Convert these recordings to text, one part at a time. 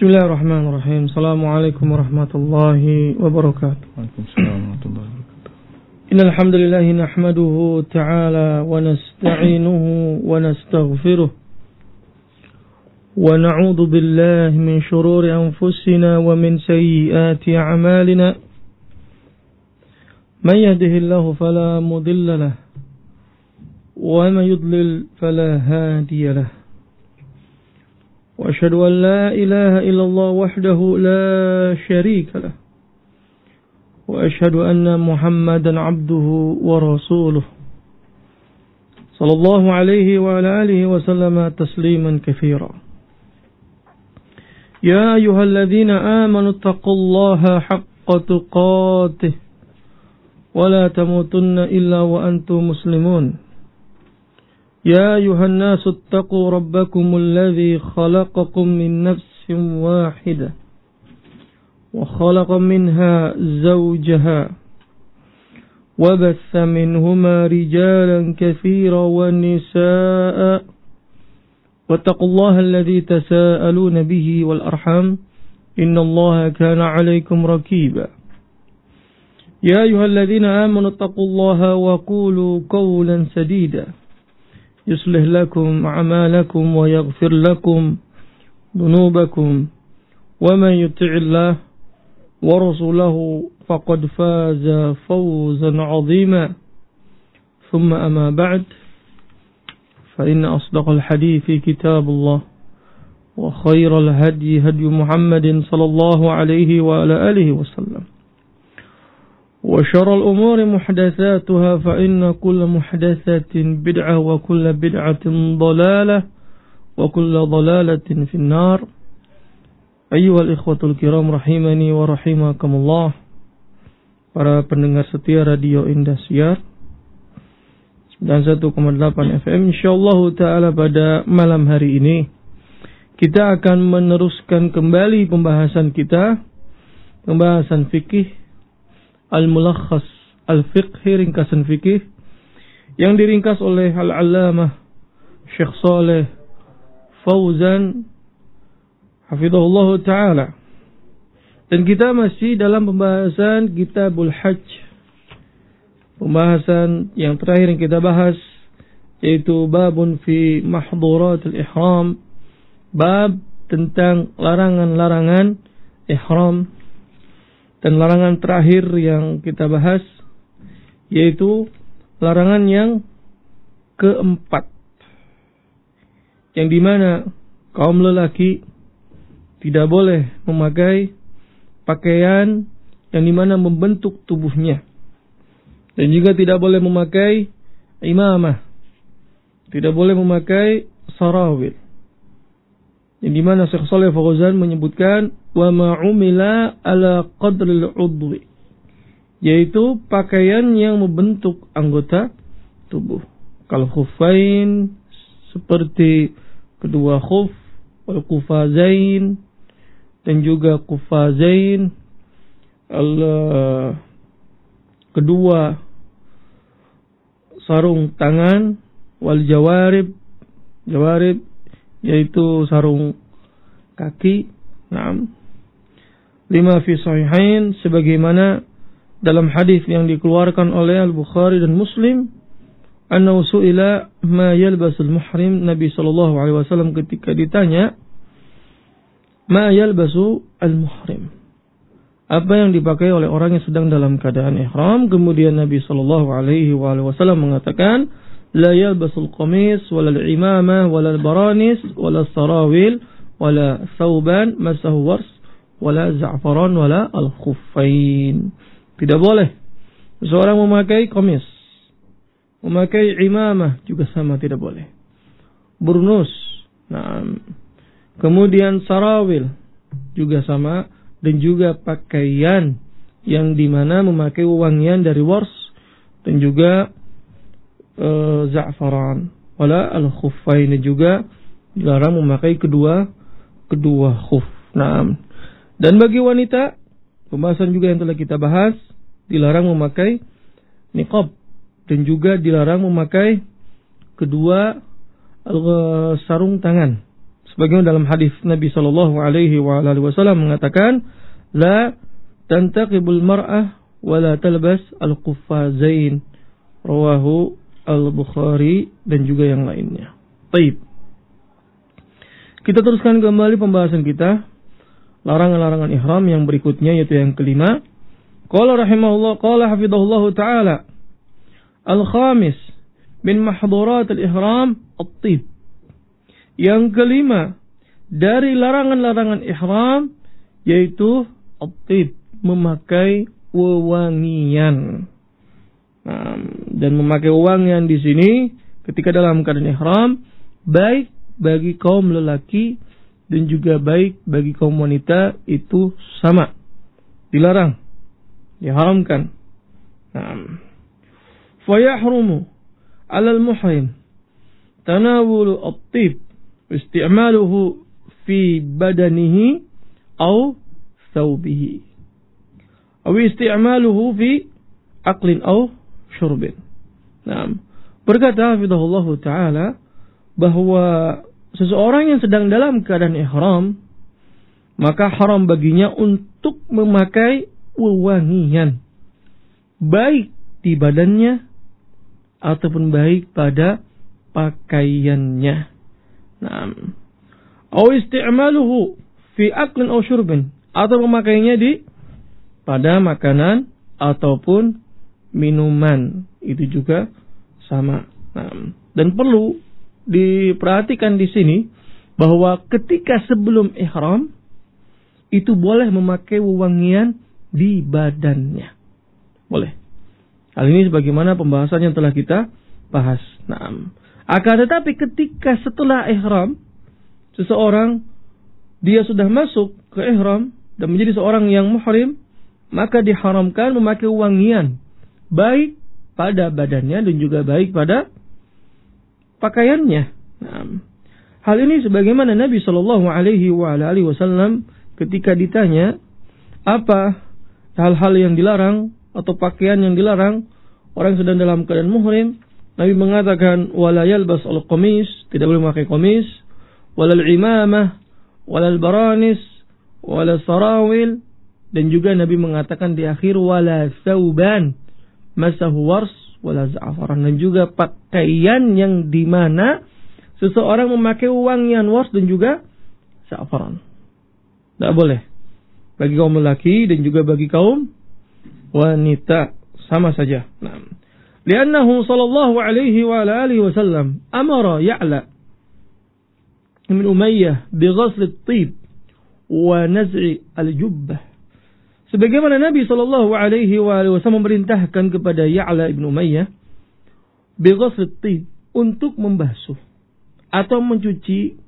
Bismillahirrahmanirrahim. Assalamualaikum warahmatullahi wabarakatuh. Waalaikumsalam warahmatullahi wabarakatuh. Innal hamdalillah nahmaduhu ta'ala wa nasta'inuhu wa nastaghfiruh wa na'udzu billahi min shururi anfusina wa min sayyiati a'malina. Man yahdihillahu fala mudilla lahu wa man yudlil fala hadiya lahu. وأشهد أن لا إله إلا الله وحده لا شريك له وأشهد أن محمدا عبده ورسوله صلى الله عليه وعلى آله وسلم تسليما كثيرا. يا أيها الذين آمنوا اتقوا الله حق تقاته ولا تموتن إلا وأنتم مسلمون. يا أيها الناس اتقوا ربكم الذي خلقكم من نفس واحدة وخلق منها زوجها وبث منهما رجالا كثيرا ونساء واتقوا الله الذي تساءلون به والأرحام إن الله كان عليكم رقيبا. يا أيها الذين آمنوا اتقوا الله وقولوا قولا سديدا يصلح لكم أعمالكم ويغفر لكم ذنوبكم ومن يطع الله ورسوله فقد فاز فوزا عظيما. ثم أما بعد فإن أصدق الحديث كتاب الله وخير الهدي هدي محمد صلى الله عليه وعلى آله وسلم وشر الأمور محدثاتها فإن كل محدثة بدعة وكل بدعة ضلالة وكل ضلالة في النار. أيها الإخوة الكرام rahimani wa rahimakumullah. Para pendengar setia Radio Indosiar 91,8 FM, insyaallah taala pada malam hari ini kita akan meneruskan kembali pembahasan fikih Al-Mulakhas Al-Fiqhi, ringkasan fikih yang diringkas oleh Al-Allamah Syekh Shalih Fauzan hafizahullah ta'ala. Dan kita masih dalam pembahasan Kitabul Hajj. Pembahasan yang terakhir yang kita bahas yaitu babun fi mahdhuratil ihram, bab tentang larangan-larangan ihram. Dan larangan terakhir yang kita bahas yaitu larangan yang keempat, yang dimana kaum lelaki tidak boleh memakai pakaian yang dimana membentuk tubuhnya, dan juga tidak boleh memakai imamah, tidak boleh memakai sarawil, yang dimana Syekh Shalih Fauzan menyebutkan wa ma'umila ala qadril udwi, yaitu pakaian yang membentuk anggota tubuh. Kalau khuffain seperti kedua khuf, wal kufazain dan juga kufazain, kedua sarung tangan, wal jawarib yaitu sarung kaki. Naam. Lima fi sahihain, sebagaimana dalam hadis yang dikeluarkan oleh Al-Bukhari dan Muslim, annahu su'ila ma yalbasul muhrim, Nabi sallallahu alaihi wasallam ketika ditanya ma yalbasu al-muhrim, apa yang dipakai oleh orang yang sedang dalam keadaan ihram, kemudian Nabi sallallahu alaihi wasallam mengatakan la yalbasul qamis wala al-imamah wala al-baranis wala sarawil wala thawban masahu wars wala za'faran wala al-khuffain. Tidak boleh seorang memakai qamis, memakai imamah juga sama tidak boleh, burnus, nah, kemudian sarawil juga sama, dan juga pakaian yang dimana memakai wangian dari wars dan juga za'faran wala al-khuffain, juga dilarang memakai kedua khuf. Nah, dan bagi wanita, pembahasan juga yang telah kita bahas, dilarang memakai niqab dan juga dilarang memakai kedua sarung tangan Sebagaimana dalam hadis Nabi sallallahu alaihi wasallam mengatakan, la tantaqibul mar'ah wa la talbas al-quffazain. Rawahu Al-Bukhari dan juga yang lainnya. Baik. Kita teruskan kembali pembahasan kita. Larangan-larangan ihram yang berikutnya yaitu yang kelima. Qala rahimahullah, qala hafidhahullahu ta'ala. Al-khamis min mahdurat al-ihram at-tib. Yang kelima dari larangan-larangan ihram yaitu at-tib, memakai wewangian. Nah, dan memakai wewangian di sini ketika dalam keadaan ihram baik bagi kaum lelaki dan juga baik bagi kaum wanita itu sama, dilarang, diharamkan. Nah, fayahrumu 'ala al-muhrim tanawulu at-tib isti'maluhu fi badanihi aw thawbihi aw isti'maluhu fi aqlin aw syurbin. Nah, berkata hafizahullahu ta'ala bahwa seseorang yang sedang dalam keadaan ihram maka haram baginya untuk memakai wewangian baik di badannya ataupun baik pada pakaiannya. Nah, au isti'maluhu fi aqlin aw syurbin, atau memakainya di pada makanan ataupun minuman, itu juga sama. Nah, dan perlu diperhatikan di sini bahwa ketika sebelum ihram itu boleh memakai wewangian di badannya. Boleh. Hal ini sebagaimana pembahasan yang telah kita bahas. Nah, akan tetapi ketika setelah ihram seseorang dia sudah masuk ke ihram dan menjadi seorang yang muhrim, maka diharamkan memakai wewangian baik pada badannya dan juga baik pada pakaiannya. Nah, hal ini sebagaimana Nabi sallallahu alaihi wasallam ketika ditanya apa hal-hal yang dilarang atau pakaian yang dilarang orang sedang dalam keadaan muhrim, Nabi mengatakan wala yalbas al-qamis, tidak boleh memakai qamis, wala al-imamah, wala al-baranis, wala sarawil, dan juga Nabi mengatakan di akhir wala thawban masahu wars wala za'afaran, dan juga pakaian yang di mana seseorang memakai wangian wars dan juga za'afaran. Tidak boleh bagi kaum lelaki dan juga bagi kaum wanita, sama saja. Nah, li'annahu sallallahu alaihi wa alihi wasallam amara Ya'la min Umayyah bi ghasl at-tib wa naz'i al-jubbah. Sebagaimana Nabi sallallahu alaihi wasallam memerintahkan kepada Ya'la ibn Umayyah bi ghasl at-tib, untuk membasuh atau mencuci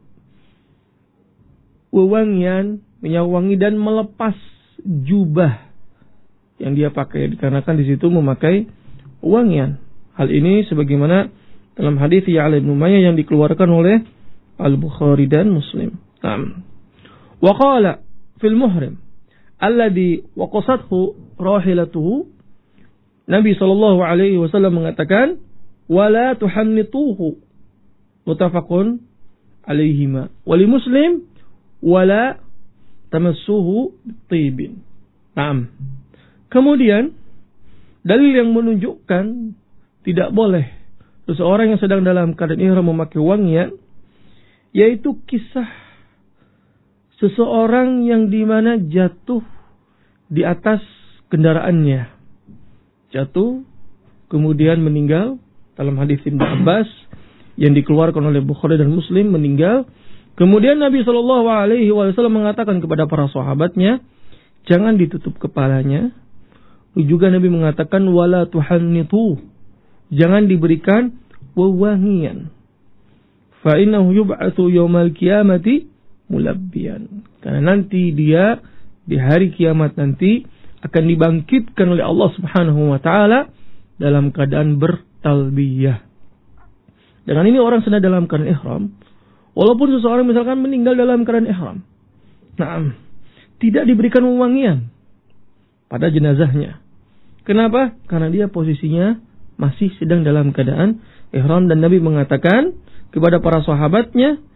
wewangian, minyak wangi, dan melepas jubah yang dia pakai, dikarenakan di situ memakai wangian. Hal ini sebagaimana dalam hadis Ya'la ibn Umayyah yang dikeluarkan oleh Al-Bukhari dan Muslim. Wa qala fil muhrim alladhi waqasathu rahilatuhu, Nabi sallallahu alaihi wasallam mengatakan wala tuhannituhu, muttafaqun alaihima, wa li Muslim wala tamassuhu bitibin. Naam. Kemudian dalil yang menunjukkan tidak boleh seseorang yang sedang dalam keadaan ihram memakai wangian yaitu kisah seseorang yang dimana jatuh di atas kendaraannya, jatuh kemudian meninggal. Dalam hadis Ibnu Abbas yang dikeluarkan oleh Bukhari dan Muslim, meninggal. Kemudian Nabi Shallallahu Alaihi Wasallam mengatakan kepada para sahabatnya, jangan ditutup kepalanya. Juga Nabi mengatakan wala tuhannitu, jangan diberikan wewangian. Fa innahu yub'atsu yaumal qiyamati mulabbiyan. Karena nanti dia di hari kiamat nanti akan dibangkitkan oleh Allah Subhanahu wa taala dalam keadaan bertalbiyah. Dengan ini orang sedang dalam keadaan ihram, walaupun seseorang misalkan meninggal dalam keadaan ihram, nah, tidak diberikan wewangian pada jenazahnya. Kenapa? Karena dia posisinya masih sedang dalam keadaan ihram, dan Nabi mengatakan kepada para sahabatnya,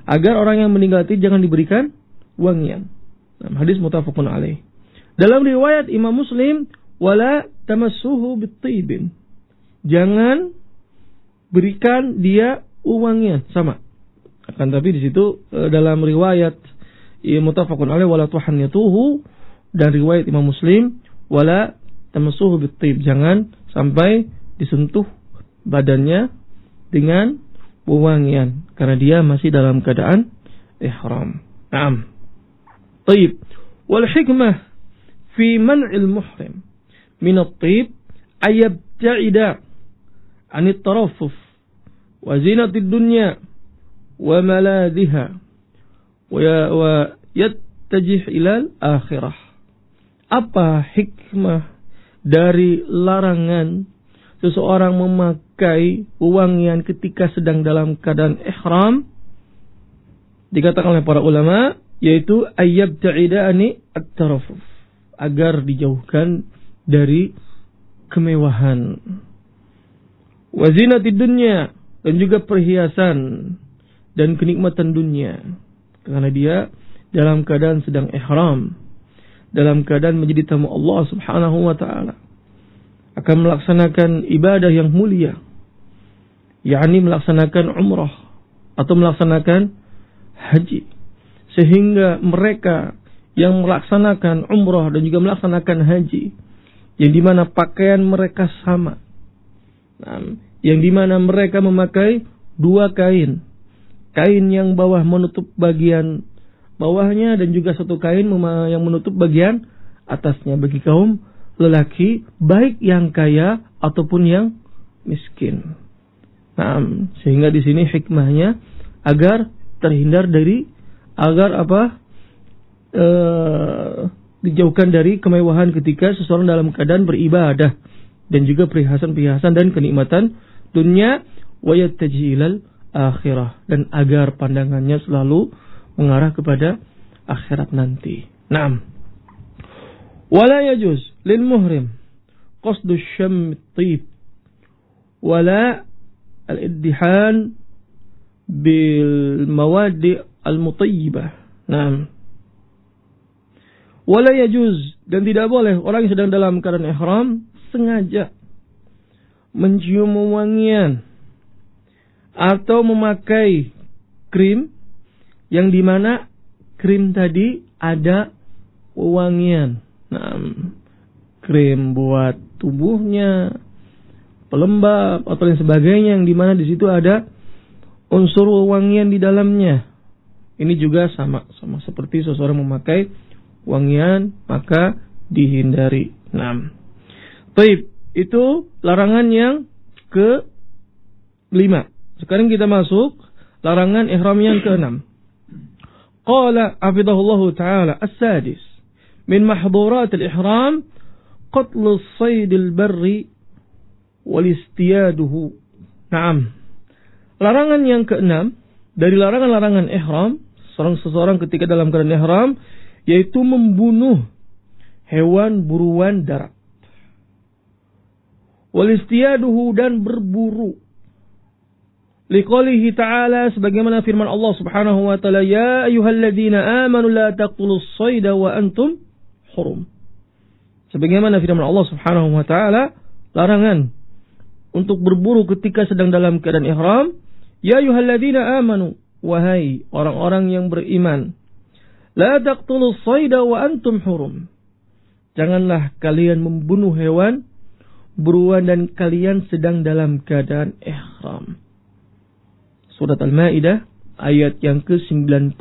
agar orang yang meninggal itu jangan diberikan wangian. Hadis muttafaqun alaih. Dalam riwayat Imam Muslim, wala tamassuhu bittibin. Jangan berikan dia wangian, sama. Akan tapi di situ dalam riwayat muttafaqun alaih wala tuhannituhu, dan riwayat Imam Muslim wala tamassuhu bittib. Jangan sampai disentuh badannya dengan wangian karena dia masih dalam keadaan ihram. Naam. Taib. Wal hikmah fi man'il muhrim min at-tib ay yabta'ida 'an at-taraffuf wa zinatid dunya wa maladhiha wa yattajih ila al-akhirah. Apa hikmah dari larangan seseorang memakai wangian ketika sedang dalam keadaan ihram? Dikatakan oleh para ulama, yaitu ayyab ta'ida'ani at-tarafuf, agar dijauhkan dari kemewahan, wazinatid dunya, dan juga perhiasan dan kenikmatan dunia, karena dia dalam keadaan sedang ihram, dalam keadaan menjadi tamu Allah Subhanahu wa taala, akan melaksanakan ibadah yang mulia, yakni melaksanakan umrah atau melaksanakan haji. Sehingga mereka yang melaksanakan umrah dan juga melaksanakan haji, yang dimana pakaian mereka sama, yang dimana mereka memakai dua kain, kain yang bawah menutup bagian bawahnya dan juga satu kain yang menutup bagian atasnya bagi kaum lelaki, baik yang kaya ataupun yang miskin. Sehingga di sini hikmahnya agar terhindar dari dijauhkan dari kemewahan ketika seseorang dalam keadaan beribadah, dan juga perhiasan-perhiasan dan kenikmatan dunia, wa yatajilal akhirah, dan agar pandangannya selalu mengarah kepada akhirat nanti. Naam. Wala yajuz lil muhrim qasdu syam at-tib wala al-iddihan bil mawadi al-mutayyibah. Naam. Wala yajuz, dan tidak boleh orang yang sedang dalam keadaan ihram sengaja mencium wangian atau memakai krim yang dimana krim tadi ada wangian. Krim buat tubuhnya, pelembab atau lain sebagainya, yang dimana di situ ada unsur wangian di dalamnya. Ini juga sama seperti seseorang memakai wangian, maka dihindari. Baik, itu larangan yang ke-5. Sekarang kita masuk larangan ihram yang ke-6. Qala hafidhahullahu ta'ala as-sadis min mahdurat al-ihram qatlu as-sayd al-barri wal istiyaduhu. Larangan yang ke-6 dari larangan-larangan ihram seseorang ketika dalam keadaan ihram, yaitu membunuh hewan buruan darat. Wal istiyaduhu, dan berburu. Liqaulihi ta'ala, sebagaimana firman Allah Subhanahu wa ta'ala, ya ayyuhalladzina amanu la taqtulus sayda wa antum hurum. Sebagaimana firman Allah Subhanahu wa ta'ala, larangan untuk berburu ketika sedang dalam keadaan ihram. Ya ayyuhalladzina amanu, wahai orang-orang yang beriman, la taqtulus sayda wa antum hurum. Janganlah kalian membunuh hewan buruan dan kalian sedang dalam keadaan ihram. Surat Al-Maidah ayat yang ke-95,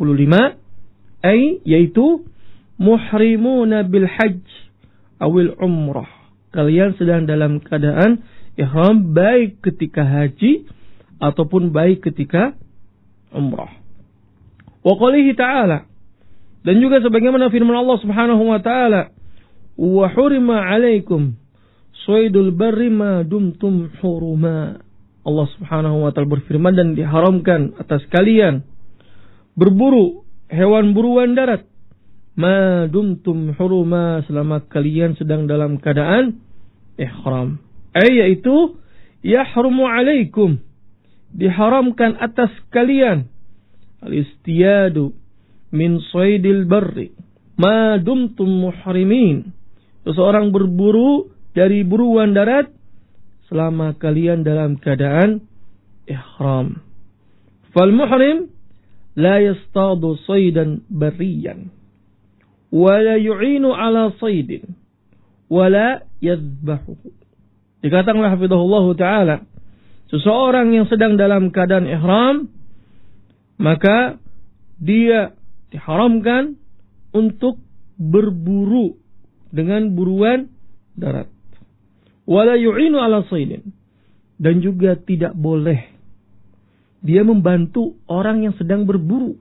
yaitu muhrimuna bil hajj awil umrah. Kalian sedang dalam keadaan ihram baik ketika haji ataupun baik ketika umrah. Wa qalihi ta'ala, dan juga sebagaimana firman Allah Subhanahu wa ta'ala, wa hurima 'alaikum saydul barri ma dumtum huruma. Allah Subhanahu wa ta'ala berfirman, dan diharamkan atas kalian berburu hewan buruan darat ma dumtum huruma, selama kalian sedang dalam keadaan ihram. Yaitu yahrumu 'alaikum, diharamkan atas kalian al-istiyadu min saydil barri ma dumtum muhrimin. Seseorang berburu dari buruan darat selama kalian dalam keadaan ihram. Fal muhrim la yastadu saydan barriyan wa la yu'inu ala saydin wa la yadhbahuhu. Dikatakan oleh hafizahullah ta'ala, seseorang yang sedang dalam keadaan ihram, maka dia diharamkan untuk berburu dengan buruan darat. Wala yu'inu ala saydin. Dan juga tidak boleh dia membantu orang yang sedang berburu.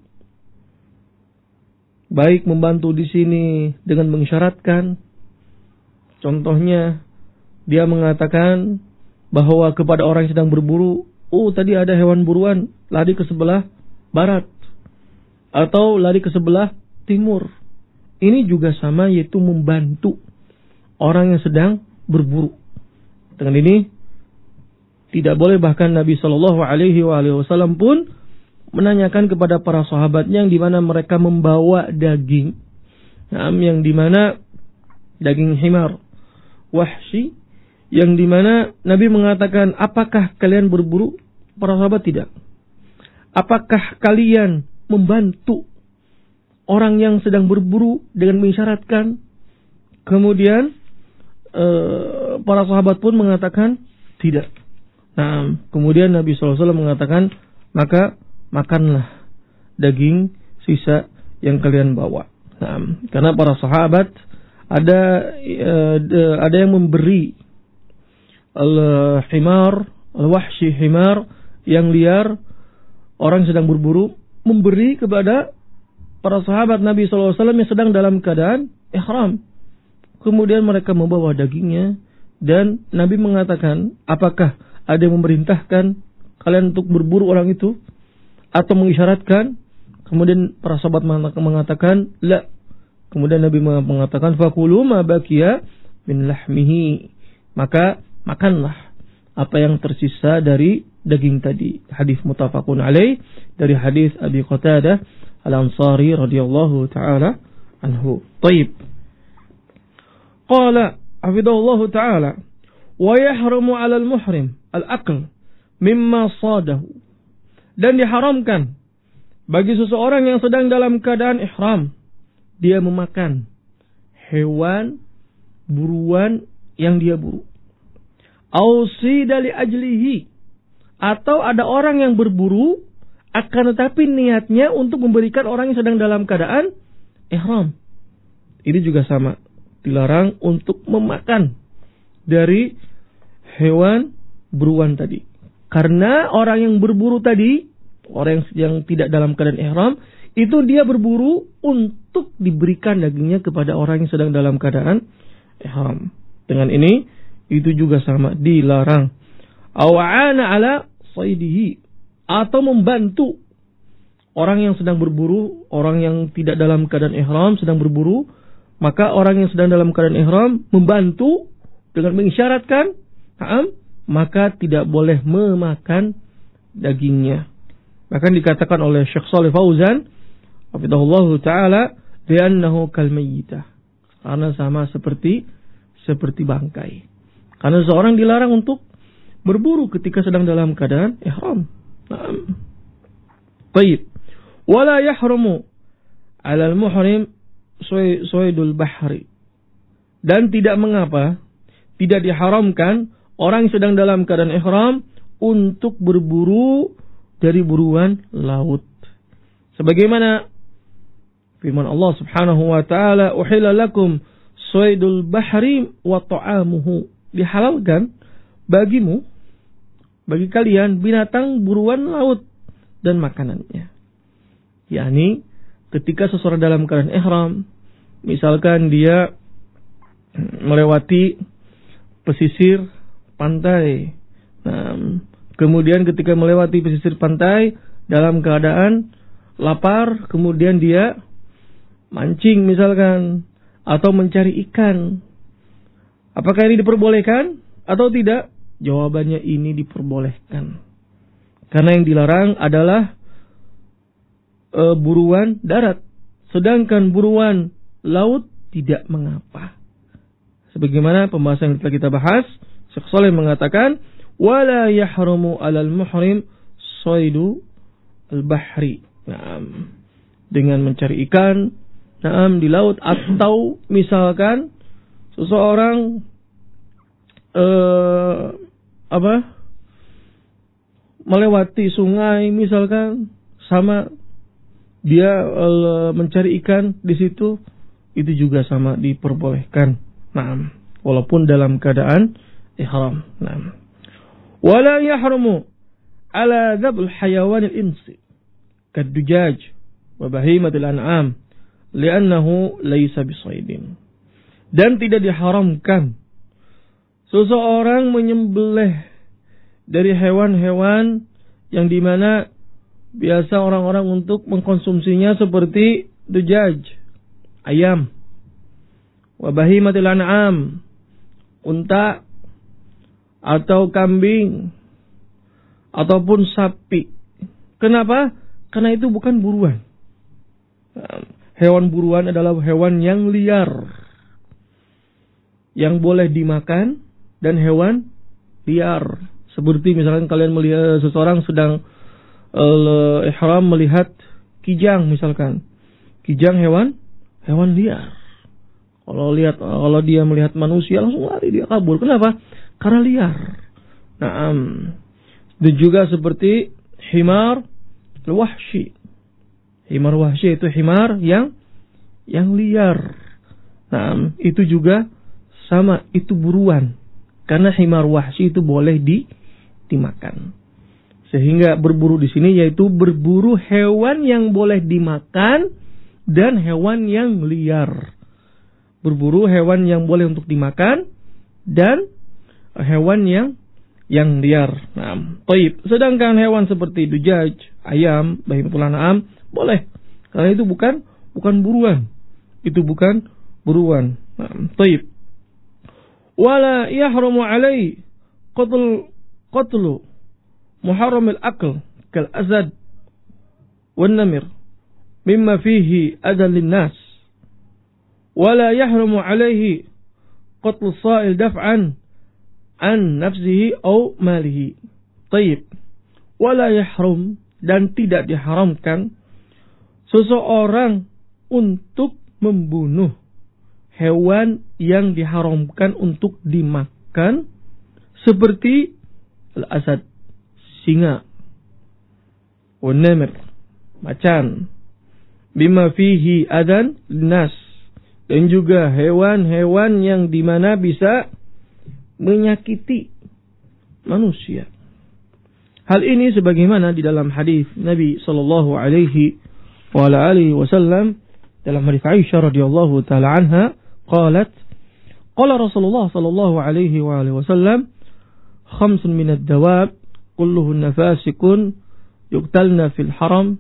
Baik membantu di sini dengan mengisyaratkan. Contohnya, dia mengatakan bahwa kepada orang yang sedang berburu, tadi ada hewan buruan, lari ke sebelah barat. Atau lari ke sebelah timur. Ini juga sama, yaitu membantu orang yang sedang berburu. Dengan ini tidak boleh, bahkan Nabi Shallallahu Alaihi Wasallam pun menanyakan kepada para sahabatnya yang dimana mereka membawa daging, yang dimana daging himar wahsy, yang dimana Nabi mengatakan, apakah kalian berburu? Para sahabat tidak. Apakah kalian membantu orang yang sedang berburu dengan mengisyaratkan? Kemudian para sahabat pun mengatakan tidak. Nah, kemudian Nabi SAW mengatakan, maka makanlah daging sisa yang kalian bawa. Nah, karena para sahabat ada yang memberi al-himar, al-wahsy himar yang liar, orang sedang berburu, memberi kepada para sahabat Nabi SAW yang sedang dalam keadaan ihram. Kemudian mereka membawa dagingnya, dan Nabi mengatakan, apakah ada yang memerintahkan kalian untuk berburu orang itu? Atau mengisyaratkan? Kemudian para sahabat mengatakan, la. Kemudian Nabi mengatakan, fakulu ma baqiya min lahmihi. Maka makanlah apa yang tersisa dari daging tadi. Hadis muttafaqun alaih, dari hadis Abi Qatadah Al-Ansari radhiyallahu ta'ala anhu. Taib. Qala hafidhahullahu ta'ala, wa yahramu 'ala al-muhrim al-aql mimma sadahu. Dan diharamkan bagi seseorang yang sedang dalam keadaan ihram, dia memakan hewan buruan yang dia buru. Ausida li ajlihi, atau ada orang yang berburu akan tetapi niatnya untuk memberikan orang yang sedang dalam keadaan ihram. Ini juga sama, dilarang untuk memakan dari hewan buruan tadi. Karena orang yang berburu tadi, orang yang tidak dalam keadaan ihram, itu dia berburu untuk diberikan dagingnya kepada orang yang sedang dalam keadaan ihram. Dengan ini, itu juga sama, dilarang. Awa'ana ala saydihi, atau membantu orang yang sedang berburu, orang yang tidak dalam keadaan ihram sedang berburu, maka orang yang sedang dalam keadaan ihram membantu dengan mengisyaratkan, maka tidak boleh memakan dagingnya. Bahkan dikatakan oleh Syekh Shalih Fauzan hafizahullahu ta'ala, li'annahu kal mayyitah, karena sama seperti bangkai. Karena seorang dilarang untuk berburu ketika sedang dalam keadaan ihram. Baik. Wala yahrumu 'alal muhrim saydul bahri. Dan tidak mengapa, tidak diharamkan orang yang sedang dalam keadaan ihram untuk berburu dari buruan laut. Sebagaimana firman Allah Subhanahu wa taala, "Uhilla lakum saydul bahri wa ta'amuhu." Dihalalkan bagimu, bagi kalian, binatang buruan laut dan makanannya. yakni ketika seseorang dalam keadaan ihram, misalkan dia melewati pesisir pantai. Nah, kemudian ketika melewati pesisir pantai dalam keadaan lapar, kemudian dia mancing misalkan atau mencari ikan. Apakah ini diperbolehkan atau tidak? Jawabannya ini diperbolehkan. Karena yang dilarang adalah buruan darat, sedangkan buruan laut tidak mengapa. Sebagaimana pembahasan yang telah kita bahas, Syekh Shalih mengatakan, wala yahrumu 'alal muhrim shaidu al-bahri. Dengan mencari ikan, di laut, atau misalkan seseorang melewati sungai misalkan, sama dia mencari ikan di situ, itu juga sama diperbolehkan. Walaupun dalam keadaan ihram. Wala yahrumu ala dzabul hayawan al-insi kadujaj wa bahimatil an'am li'annahu laysa bisaydin. Dan tidak diharamkan seseorang menyembelih dari hewan-hewan yang dimana biasa orang-orang untuk mengkonsumsinya, seperti dujaj, ayam, wa bahimatil an'am, unta atau kambing ataupun sapi. Kenapa? Karena itu bukan buruan. Hewan buruan adalah hewan yang liar, yang boleh dimakan, dan hewan liar. Seperti misalkan kalian melihat seseorang sedang ihram melihat kijang misalkan. Kijang hewan liar. Kalau dia melihat manusia langsung lari, dia kabur. Kenapa? Karena liar. Dan juga seperti himar al-wahshi. Himar wahshi itu himar yang liar. Itu juga sama, itu buruan. Karena himar wahshi itu boleh dimakan. Sehingga berburu di sini yaitu berburu hewan yang boleh dimakan dan hewan yang liar. Berburu hewan yang boleh untuk dimakan dan hewan yang liar. Taib. Sedangkan hewan seperti dujaj, ayam, bahimatul an'am boleh. Karena itu bukan buruan. Itu bukan buruan. Taib. Wala yahrumu alaihi qatlu muharram al-aql kal azad wan namir mimma fihi adan lin-nas. Wala yahrumu alaihi qatlu sa'il daf'an an nafsihi aw malihi. Taib. Wala yahrum, dan tidak diharamkan seseorang untuk membunuh hewan yang diharamkan untuk dimakan, seperti al-asad, singa, wan-namir, macan, bima fihi adan linnas, dan juga hewan-hewan yang dimana bisa menyakiti manusia. Hal ini sebagaimana di dalam hadis Nabi sallallahu alaihi wasallam, dalam hadis Aisyah radhiyallahu taala anha, qalat qala Rasulullah sallallahu alaihi wasallam, khamsun min ad-dawab kulluhunna fasikun yuqtalna fil haram,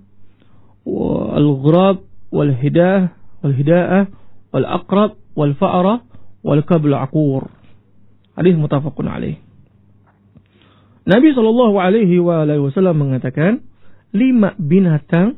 wal-ghurab wal-hida'ah wal-aqrab wal-fa'ra wal-kabl aqur. Hadis muttafaqun alaih. Nabi sallallahu alaihi wasallam mengatakan, 5 binatang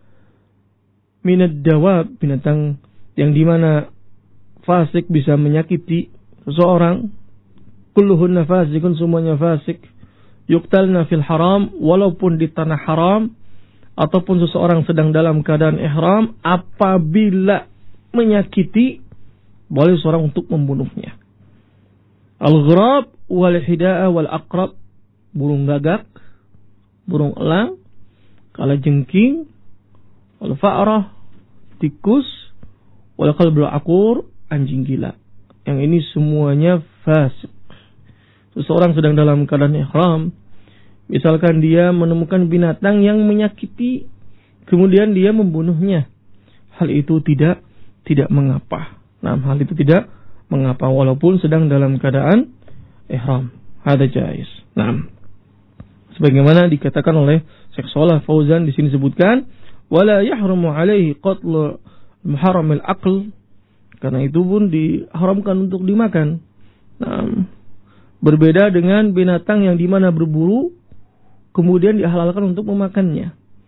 minad dawab, binatang yang dimana fasik bisa menyakiti seseorang, kulluhunna fasikun, semuanya fasik, yuqtalna fil haram, walaupun di tanah haram ataupun seseorang sedang dalam keadaan ihram, apabila menyakiti boleh seorang untuk membunuhnya. Al-ghurab wal-hida'ah wal-aqrab, burung gagak, burung elang, kalajengking, wal-fa'rah, tikus, wal-kalbul aqur, anjing gila. Yang ini semuanya fasik. Seseorang sedang dalam keadaan ihram, misalkan dia menemukan binatang yang menyakiti, kemudian dia membunuhnya, hal itu tidak mengapa. Hal itu tidak mengapa walaupun sedang dalam keadaan ihram. Hada jaiz. Sebagaimana dikatakan oleh Syekh Shalih Fauzan di sini sebutkan, wala yahrumu alaihi qatl muharram al-aql, karena itu pun diharamkan untuk dimakan. Berbeda dengan binatang yang dimana berburu kemudian dihalalkan untuk memakannya.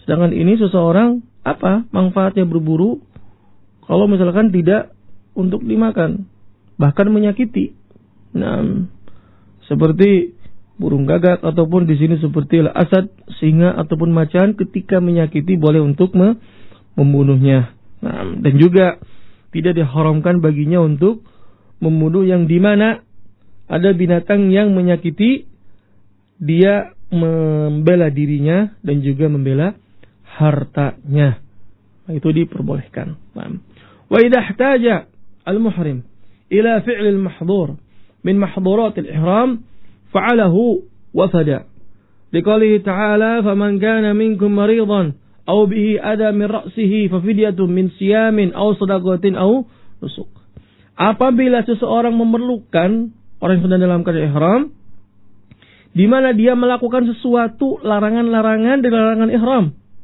Sedangkan ini seseorang manfaatnya berburu kalau misalkan tidak untuk dimakan, bahkan menyakiti. Nah, seperti burung gagak ataupun di sini seperti asad, singa ataupun macan, ketika menyakiti boleh untuk membunuhnya. Nah, dan juga tidak diharamkan baginya untuk membunuh yang dimana ada binatang yang menyakiti, dia membela dirinya dan juga membela hartanya. Itu diperbolehkan. Wa idza ihtaja al-muhrim ila fi'l al-mahdhur min mahdhurat al-ihram fa'alahu wa fada. Liqoulihi ta'ala faman kana minkum maridan aw bihi adha min ra'sihi fa fidyatun min siyamin aw shadaqatin aw nusuk. Apabila seseorang memerlukan, orang yang sedang dalam keadaan ihram, di mana dia melakukan sesuatu larangan-larangan dari larangan ihram.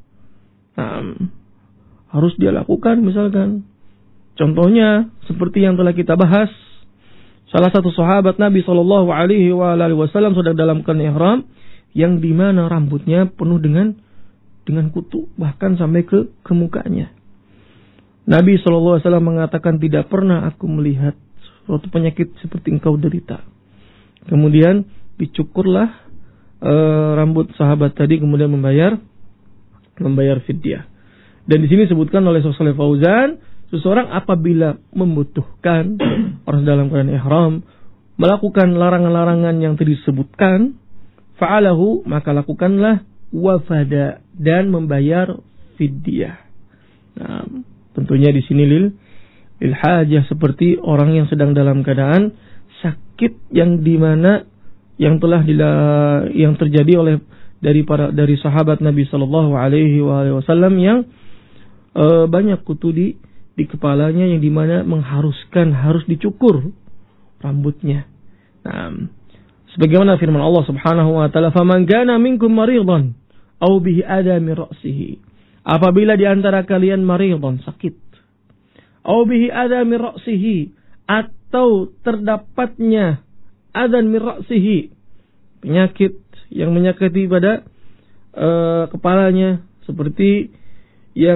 Harus dia lakukan, misalkan contohnya seperti yang telah kita bahas, salah satu sahabat Nabi sallallahu alaihi wasallam sedang dalam keadaan ihram yang di mana rambutnya penuh dengan kutu, bahkan sampai ke mukanya. Nabi sallallahu alaihi wasallam mengatakan, tidak pernah aku melihat suatu penyakit seperti engkau derita. Kemudian dicukurlah rambut sahabat tadi, kemudian membayar fidyah. Dan di sini disebutkan oleh Syekh Shalih Fauzan, seseorang apabila membutuhkan, orang dalam keadaan ihram melakukan larangan-larangan yang tadi disebutkan, fa'alahu, maka lakukanlah, wafada, dan membayar fidyah. Nah, tentunya di sini lil hajah, seperti orang yang sedang dalam keadaan sakit yang dimana yang telah yang terjadi dari sahabat Nabi sallallahu alaihi wasallam yang banyak kutu di kepalanya, yang dimana harus dicukur rambutnya. Nah, sebagaimana firman Allah Subhanahu wa taala, "Faman kana minkum maridan aw bihi adha min ra'sihi." Apabila di antara kalian maridan, sakit, aw bihi adha min ra'sihi, atau terdapatnya adhan min ra'sihi, penyakit yang menyakiti pada kepalanya, seperti yang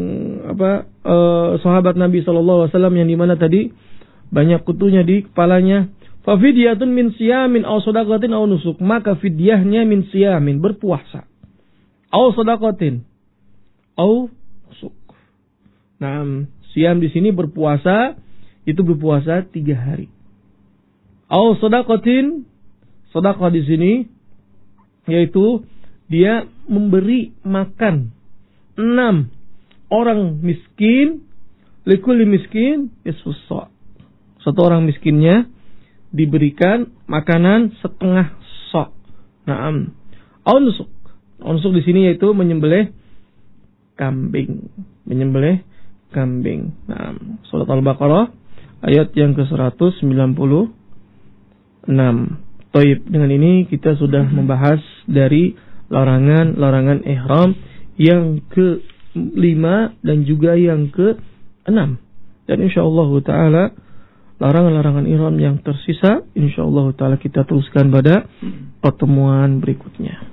sahabat Nabi sallallahu alaihi wasallam yang dimana tadi banyak kutunya di kepalanya, fa fidyatun min siyamin aw shadaqatin aw nusuk, maka fidyahnya min siyamin, berpuasa, aw shadaqatin aw nusuk. Nah, siyam di sini berpuasa, itu berpuasa 3 hari. Aw shadaqatin, sedekah di sini yaitu dia memberi makan 6 orang miskin, likulli miskin nisfus sa'. Satu orang miskinnya diberikan makanan setengah sa'. Naam. Aw nusuk. Nusuk di sini yaitu menyembelih kambing. Naam. Surat Al-Baqarah ayat yang ke-196. Taib, dengan ini kita sudah membahas dari larangan-larangan ihram yang ke-5 dan juga yang ke-6. Dan insyaallah ta'ala larangan-larangan ihram yang tersisa insyaallah ta'ala kita teruskan pada pertemuan berikutnya.